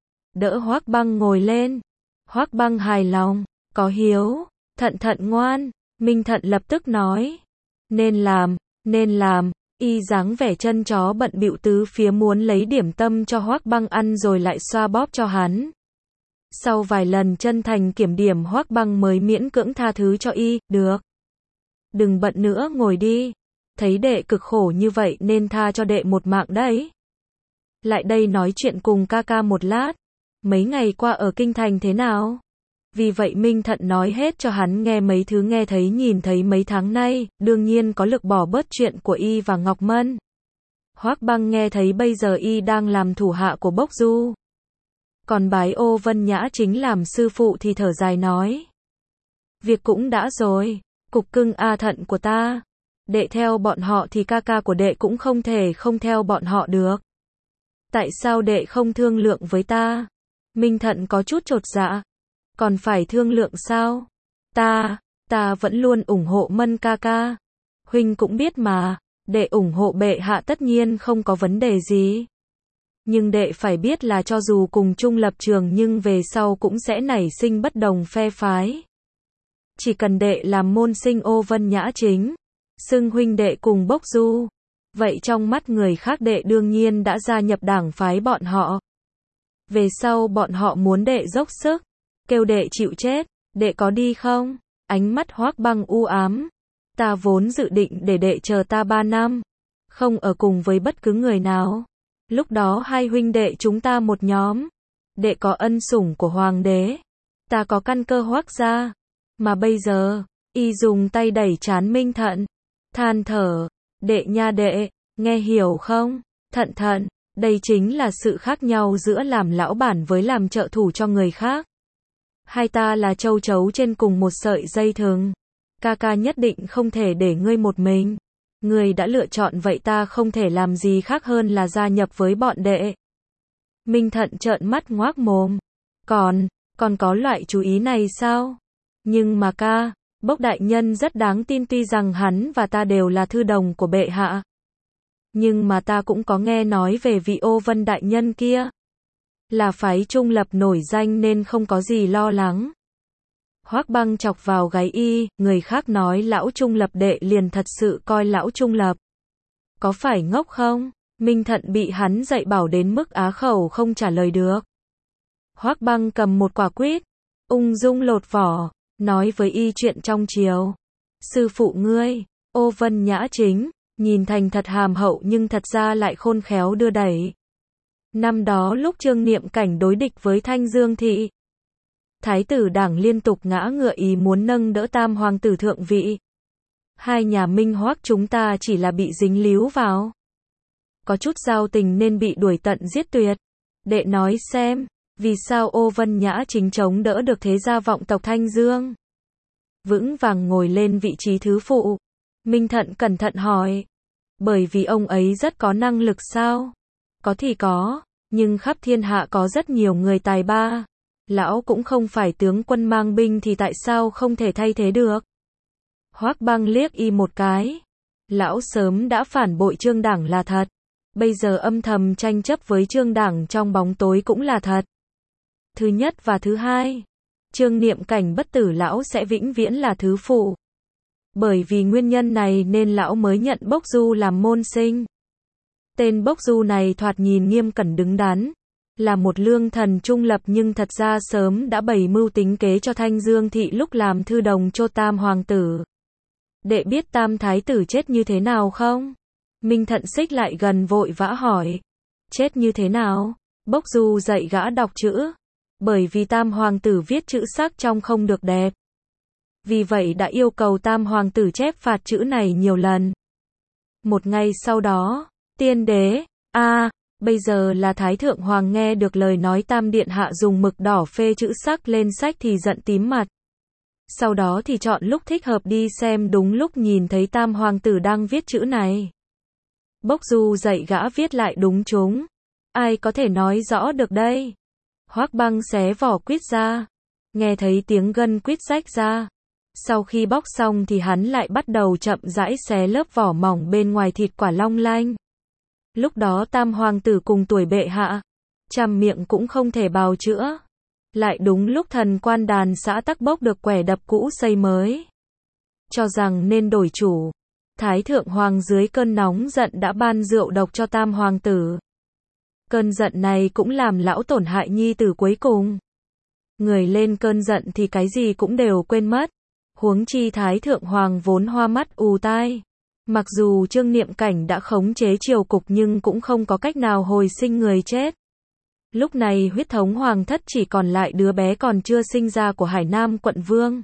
[SPEAKER 1] Đỡ Hoắc Băng ngồi lên. Hoắc Băng hài lòng, có hiếu, Thận Thận ngoan. Minh Thận lập tức nói. Nên làm, nên làm. Y dáng vẻ chân chó bận bịu tứ phía muốn lấy điểm tâm cho Hoắc Băng ăn rồi lại xoa bóp cho hắn. Sau vài lần chân thành kiểm điểm Hoắc Băng mới miễn cưỡng tha thứ cho Y, được. Đừng bận nữa ngồi đi. Thấy đệ cực khổ như vậy nên tha cho đệ một mạng đấy. Lại đây nói chuyện cùng ca ca một lát. Mấy ngày qua ở kinh thành thế nào? Vì vậy Minh Thận nói hết cho hắn nghe mấy thứ nghe thấy nhìn thấy mấy tháng nay, đương nhiên có lực bỏ bớt chuyện của Y và Ngọc Mân. Hoắc Băng nghe thấy bây giờ Y đang làm thủ hạ của Bốc Du. Còn bái Ô Vân Nhã chính làm sư phụ thì thở dài nói. Việc cũng đã rồi, cục cưng A Thận của ta. Đệ theo bọn họ thì ca ca của đệ cũng không thể không theo bọn họ được. Tại sao đệ không thương lượng với ta? Minh Thận có chút chột dạ. Còn phải thương lượng sao? Ta, ta vẫn luôn ủng hộ Mân ca ca. Huynh cũng biết mà, đệ ủng hộ bệ hạ tất nhiên không có vấn đề gì. Nhưng đệ phải biết là cho dù cùng chung lập trường nhưng về sau cũng sẽ nảy sinh bất đồng phe phái. Chỉ cần đệ làm môn sinh Ô Vân Nhã chính, xưng huynh đệ cùng Bốc Du, vậy trong mắt người khác đệ đương nhiên đã gia nhập đảng phái bọn họ. Về sau bọn họ muốn đệ dốc sức, kêu đệ chịu chết, đệ có đi không? Ánh mắt Hoắc Băng u ám. Ta vốn dự định để đệ chờ ta ba năm, không ở cùng với bất cứ người nào. Lúc đó hai huynh đệ chúng ta một nhóm. Đệ có ân sủng của hoàng đế, ta có căn cơ Hoắc gia. Mà bây giờ, Y dùng tay đẩy trán Minh Thận, than thở, đệ nha đệ, nghe hiểu không? Thận Thận, đây chính là sự khác nhau giữa làm lão bản với làm trợ thủ cho người khác. Hai ta là châu chấu trên cùng một sợi dây thừng. Ca ca nhất định không thể để ngươi một mình. Ngươi đã lựa chọn vậy ta không thể làm gì khác hơn là gia nhập với bọn đệ. Minh Thận trợn mắt ngoác mồm. Còn, còn có loại chú ý này sao? Nhưng mà ca, Bốc đại nhân rất đáng tin tuy rằng hắn và ta đều là thư đồng của bệ hạ. Nhưng mà ta cũng có nghe nói về vị Ô Vân đại nhân kia. Là phái trung lập nổi danh nên không có gì lo lắng. Hoắc Băng chọc vào gáy Y, người khác nói lão trung lập đệ liền thật sự coi lão trung lập. Có phải ngốc không? Minh Thận bị hắn dạy bảo đến mức á khẩu không trả lời được. Hoắc Băng cầm một quả quýt, ung dung lột vỏ, nói với Y chuyện trong chiều. Sư phụ ngươi, Ô Vân Nhã chính, nhìn thành thật hàm hậu nhưng thật ra lại khôn khéo đưa đẩy. Năm đó lúc Trương Niệm Cảnh đối địch với Thanh Dương Thị, Thái tử đảng liên tục ngã ngựa ý muốn nâng đỡ tam hoàng tử thượng vị. Hai nhà Minh Hoắc chúng ta chỉ là bị dính líu vào. Có chút giao tình nên bị đuổi tận giết tuyệt. Đệ nói xem, vì sao Ô Vân Nhã chính chống đỡ được thế gia vọng tộc Thanh Dương? Vững vàng ngồi lên vị trí thứ phụ. Minh Thận cẩn thận hỏi. Bởi vì ông ấy rất có năng lực sao? Có thì có, nhưng khắp thiên hạ có rất nhiều người tài ba. Lão cũng không phải tướng quân mang binh thì tại sao không thể thay thế được? Hoắc Băng liếc Y một cái. Lão sớm đã phản bội Trương đảng là thật. Bây giờ âm thầm tranh chấp với Trương đảng trong bóng tối cũng là thật. Thứ nhất và thứ hai, Trương Niệm Cảnh bất tử lão sẽ vĩnh viễn là thứ phụ. Bởi vì nguyên nhân này nên lão mới nhận Bốc Du làm môn sinh. Tên Bốc Du này thoạt nhìn nghiêm cẩn đứng đắn, là một lương thần trung lập nhưng thật ra sớm đã bày mưu tính kế cho Thanh Dương Thị lúc làm thư đồng cho tam hoàng tử. Đệ biết tam thái tử chết như thế nào không? Minh Thận xích lại gần vội vã hỏi. Chết như thế nào? Bốc Du dạy gã đọc chữ. Bởi vì tam hoàng tử viết chữ sắc trong không được đẹp. Vì vậy đã yêu cầu tam hoàng tử chép phạt chữ này nhiều lần. Một ngày sau đó, tiên đế, a à, bây giờ là Thái Thượng Hoàng nghe được lời nói tam điện hạ dùng mực đỏ phê chữ sắc lên sách thì giận tím mặt. Sau đó thì chọn lúc thích hợp đi xem đúng lúc nhìn thấy tam hoàng tử đang viết chữ này. Bốc Du dạy gã viết lại đúng chúng. Ai có thể nói rõ được đây? Hoắc Băng xé vỏ quýt ra. Nghe thấy tiếng gân quýt rách ra. Sau khi bóc xong thì hắn lại bắt đầu chậm rãi xé lớp vỏ mỏng bên ngoài thịt quả long lanh. Lúc đó tam hoàng tử cùng tuổi bệ hạ, trăm miệng cũng không thể bào chữa. Lại đúng lúc thần quan đàn xã Tắc Bốc được quẻ đập cũ xây mới. Cho rằng nên đổi chủ. Thái thượng hoàng dưới cơn nóng giận đã ban rượu độc cho tam hoàng tử. Cơn giận này cũng làm lão tổn hại nhi tử cuối cùng. Người lên cơn giận thì cái gì cũng đều quên mất. Huống chi Thái thượng hoàng vốn hoa mắt ù tai. Mặc dù Trương Niệm Cảnh đã khống chế triều cục nhưng cũng không có cách nào hồi sinh người chết. Lúc này huyết thống hoàng thất chỉ còn lại đứa bé còn chưa sinh ra của Hải Nam quận vương.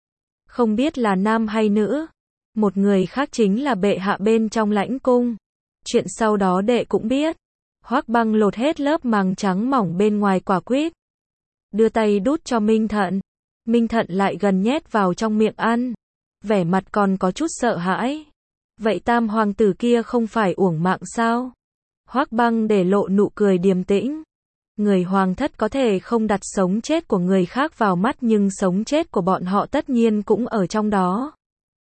[SPEAKER 1] Không biết là nam hay nữ. Một người khác chính là bệ hạ bên trong lãnh cung. Chuyện sau đó đệ cũng biết. Hoắc Băng lột hết lớp màng trắng mỏng bên ngoài quả quýt. Đưa tay đút cho Minh Thận. Minh Thận lại gần nhét vào trong miệng ăn. Vẻ mặt còn có chút sợ hãi. Vậy tam hoàng tử kia không phải uổng mạng sao? Hoắc Băng để lộ nụ cười điềm tĩnh. Người hoàng thất có thể không đặt sống chết của người khác vào mắt nhưng sống chết của bọn họ tất nhiên cũng ở trong đó.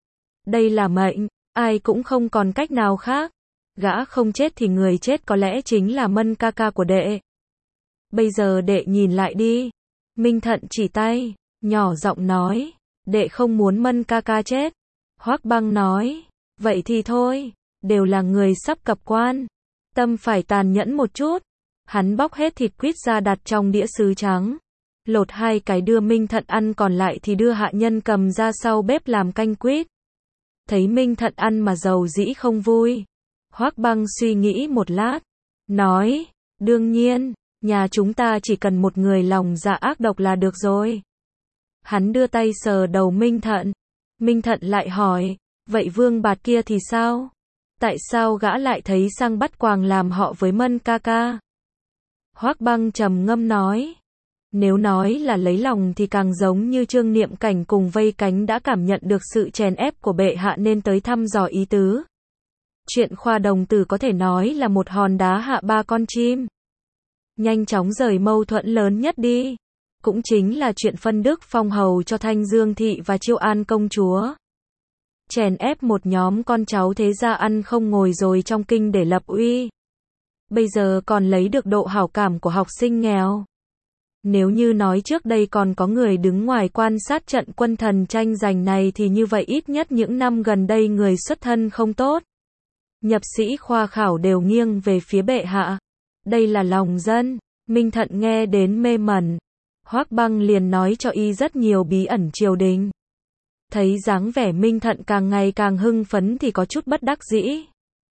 [SPEAKER 1] Đây là mệnh, ai cũng không còn cách nào khác. Gã không chết thì người chết có lẽ chính là Mân ca ca của đệ. Bây giờ đệ nhìn lại đi. Minh Thận chỉ tay, nhỏ giọng nói, đệ không muốn Mân ca ca chết. Hoắc Băng nói, vậy thì thôi, đều là người sắp cập quan. Tâm phải tàn nhẫn một chút. Hắn bóc hết thịt quýt ra đặt trong đĩa sứ trắng. Lột hai cái đưa Minh Thận ăn còn lại thì đưa hạ nhân cầm ra sau bếp làm canh quýt. Thấy Minh Thận ăn mà dầu dĩ không vui. Hoắc Băng suy nghĩ một lát. Nói, đương nhiên, nhà chúng ta chỉ cần một người lòng dạ ác độc là được rồi. Hắn đưa tay sờ đầu Minh Thận. Minh Thận lại hỏi, vậy Vương Bạt kia thì sao? Tại sao gã lại thấy sang bắt quàng làm họ với Mân ca ca? Hoắc Băng trầm ngâm nói. Nếu nói là lấy lòng thì càng giống như Trương Niệm Cảnh cùng Vây Cánh đã cảm nhận được sự chèn ép của bệ hạ nên tới thăm dò ý tứ. Chuyện Khoa Đồng Tử có thể nói là một hòn đá hạ ba con chim. Nhanh chóng rời mâu thuẫn lớn nhất đi. Cũng chính là chuyện phân đức phong hầu cho Thanh Dương Thị và Chiêu An công chúa. Chèn ép một nhóm con cháu thế gia ăn không ngồi rồi trong kinh để lập uy. Bây giờ còn lấy được độ hảo cảm của học sinh nghèo. Nếu như nói trước đây còn có người đứng ngoài quan sát trận quân thần tranh giành này thì như vậy ít nhất những năm gần đây người xuất thân không tốt. Nhập sĩ khoa khảo đều nghiêng về phía bệ hạ. Đây là lòng dân. Minh Thận nghe đến mê mẩn. Hoắc Băng liền nói cho y rất nhiều bí ẩn triều đình. Thấy dáng vẻ Minh Thận càng ngày càng hưng phấn thì có chút bất đắc dĩ.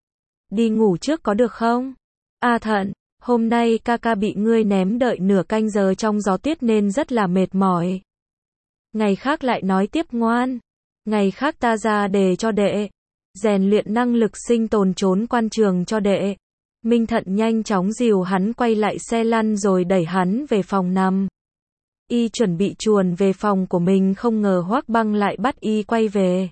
[SPEAKER 1] Đi ngủ trước có được không? A Thận, hôm nay ca ca bị ngươi ném đợi nửa canh giờ trong gió tuyết nên rất là mệt mỏi. Ngày khác lại nói tiếp ngoan. Ngày khác ta ra đề cho đệ. Rèn luyện năng lực sinh tồn trốn quan trường cho đệ. Minh Thận nhanh chóng dìu hắn quay lại xe lăn rồi đẩy hắn về phòng nằm. Y chuẩn bị chuồn về phòng của mình không ngờ Hoắc Băng lại bắt y quay về.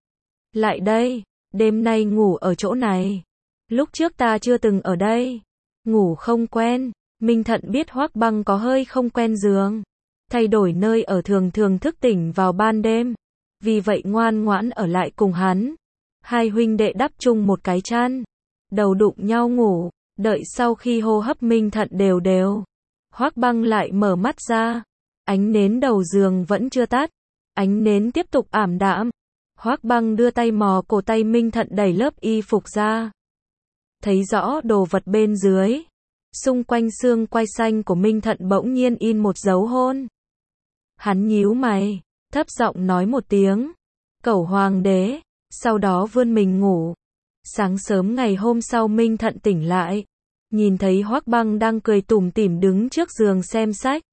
[SPEAKER 1] Lại đây, đêm nay ngủ ở chỗ này. Lúc trước ta chưa từng ở đây. Ngủ không quen. Minh Thận biết Hoắc Băng có hơi không quen giường. Thay đổi nơi ở thường thường thức tỉnh vào ban đêm. Vì vậy ngoan ngoãn ở lại cùng hắn. Hai huynh đệ đắp chung một cái chăn. Đầu đụng nhau ngủ. Đợi sau khi hô hấp Minh Thận đều đều. Hoắc Băng lại mở mắt ra. Ánh nến đầu giường vẫn chưa tắt. Ánh nến tiếp tục ảm đạm. Hoắc Băng đưa tay mò cổ tay Minh Thận đẩy lớp y phục ra. Thấy rõ đồ vật bên dưới. Xung quanh xương quai xanh của Minh Thận bỗng nhiên in một dấu hôn. Hắn nhíu mày, thấp giọng nói một tiếng. Cẩu hoàng đế, sau đó vươn mình ngủ. Sáng sớm ngày hôm sau Minh Thận tỉnh lại. Nhìn thấy Hoắc Băng đang cười tủm tỉm đứng trước giường xem sách.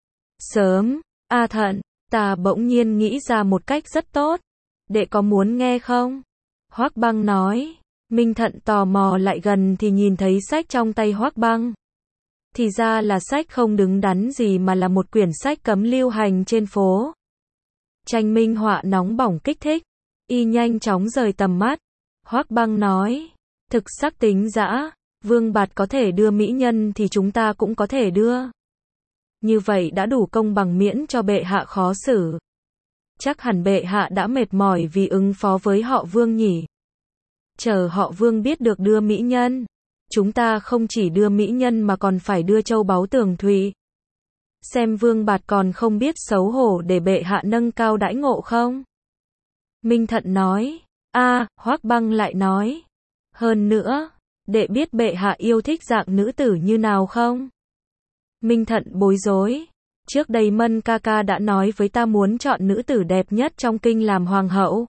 [SPEAKER 1] Sớm, A Thận, ta bỗng nhiên nghĩ ra một cách rất tốt. Đệ có muốn nghe không? Hoắc Băng nói. Minh Thận tò mò lại gần thì nhìn thấy sách trong tay Hoắc Băng. Thì ra là sách không đứng đắn gì mà là một quyển sách cấm lưu hành trên phố. Tranh minh họa nóng bỏng kích thích. Y nhanh chóng rời tầm mắt. Hoắc Băng nói. Thực sắc tính dã. Vương Bạt có thể đưa mỹ nhân thì chúng ta cũng có thể đưa. Như vậy đã đủ công bằng miễn cho bệ hạ khó xử. Chắc hẳn bệ hạ đã mệt mỏi vì ứng phó với họ Vương nhỉ. Chờ họ Vương biết được đưa mỹ nhân. Chúng ta không chỉ đưa mỹ nhân mà còn phải đưa châu báu tường thụy. Xem Vương Bạt còn không biết xấu hổ để bệ hạ nâng cao đãi ngộ không? Minh Thận nói. A, Hoắc Băng lại nói. Hơn nữa, đệ biết bệ hạ yêu thích dạng nữ tử như nào không? Minh Thận bối rối. Trước đây Mân ca ca đã nói với ta muốn chọn nữ tử đẹp nhất trong kinh làm hoàng hậu.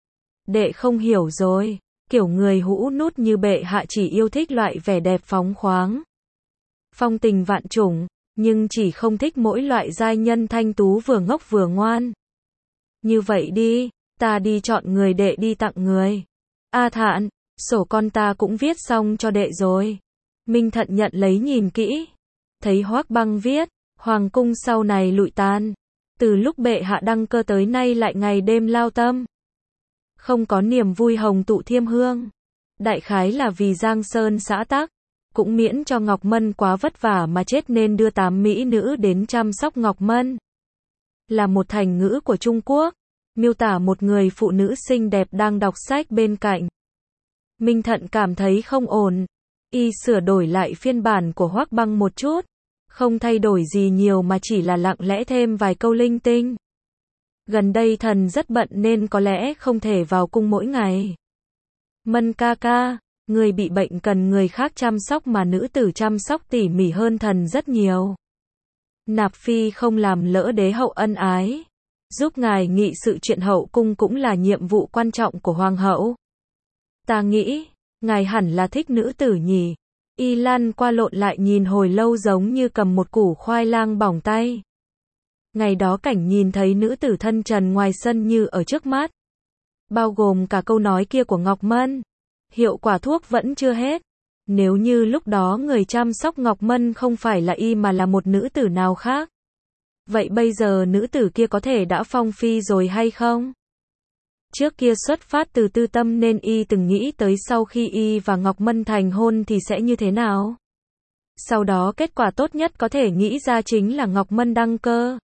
[SPEAKER 1] Đệ không hiểu rồi, kiểu người hũ nút như bệ hạ chỉ yêu thích loại vẻ đẹp phóng khoáng, phong tình vạn trùng, nhưng chỉ không thích mỗi loại giai nhân thanh tú vừa ngốc vừa ngoan. Như vậy đi, ta đi chọn người đệ đi tặng người. A Thạn, sổ con ta cũng viết xong cho đệ rồi. Minh Thận nhận lấy nhìn kỹ, thấy Hoắc Băng viết, hoàng cung sau này lụi tàn. Từ lúc bệ hạ đăng cơ tới nay lại ngày đêm lao tâm. Không có niềm vui hồng tụ thiêm hương. Đại khái là vì Giang Sơn xã tắc, cũng miễn cho Ngọc Mân quá vất vả mà chết nên đưa tám mỹ nữ đến chăm sóc Ngọc Mân. Là một thành ngữ của Trung Quốc, miêu tả một người phụ nữ xinh đẹp đang đọc sách bên cạnh. Minh Thận cảm thấy không ổn. Y sửa đổi lại phiên bản của Hoắc Băng một chút. Không thay đổi gì nhiều mà chỉ là lặng lẽ thêm vài câu linh tinh. Gần đây thần rất bận nên có lẽ không thể vào cung mỗi ngày. Mân ca ca, người bị bệnh cần người khác chăm sóc mà nữ tử chăm sóc tỉ mỉ hơn thần rất nhiều. Nạp phi không làm lỡ đế hậu ân ái. Giúp ngài nghị sự chuyện hậu cung cũng là nhiệm vụ quan trọng của hoàng hậu. Ta nghĩ, ngài hẳn là thích nữ tử nhỉ. Y lăn qua lộn lại nhìn hồi lâu giống như cầm một củ khoai lang bỏng tay. Ngày đó cảnh nhìn thấy nữ tử thân trần ngoài sân như ở trước mắt. Bao gồm cả câu nói kia của Ngọc Mân. Hiệu quả thuốc vẫn chưa hết. Nếu như lúc đó người chăm sóc Ngọc Mân không phải là Y mà là một nữ tử nào khác. Vậy bây giờ nữ tử kia có thể đã phong phi rồi hay không? Trước kia xuất phát từ tư tâm nên Y từng nghĩ tới sau khi Y và Ngọc Mân thành hôn thì sẽ như thế nào. Sau đó kết quả tốt nhất có thể nghĩ ra chính là Ngọc Mân đăng cơ.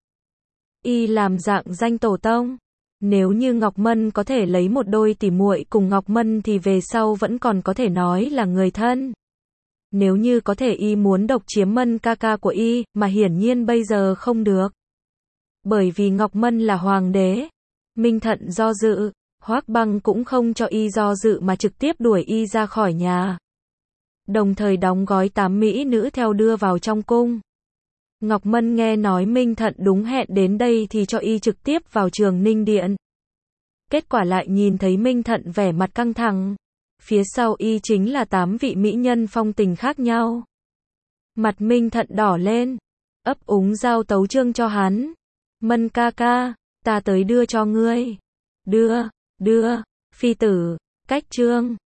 [SPEAKER 1] Y làm dạng danh tổ tông. Nếu như Ngọc Mân có thể lấy một đôi tỉ muội cùng Ngọc Mân thì về sau vẫn còn có thể nói là người thân. Nếu như có thể Y muốn độc chiếm Mân ca ca của Y, mà hiển nhiên bây giờ không được. Bởi vì Ngọc Mân là hoàng đế. Minh Thận do dự, Hoắc Băng cũng không cho Y do dự mà trực tiếp đuổi Y ra khỏi nhà. Đồng thời đóng gói tám mỹ nữ theo đưa vào trong cung. Ngọc Mân nghe nói Minh Thận đúng hẹn đến đây thì cho Y trực tiếp vào Trường Ninh Điện. Kết quả lại nhìn thấy Minh Thận vẻ mặt căng thẳng. Phía sau Y chính là tám vị mỹ nhân phong tình khác nhau. Mặt Minh Thận đỏ lên, ấp úng giao tấu chương cho hắn. Mân ca ca, ta tới đưa cho ngươi. Đưa, đưa, phi tử, cách chương.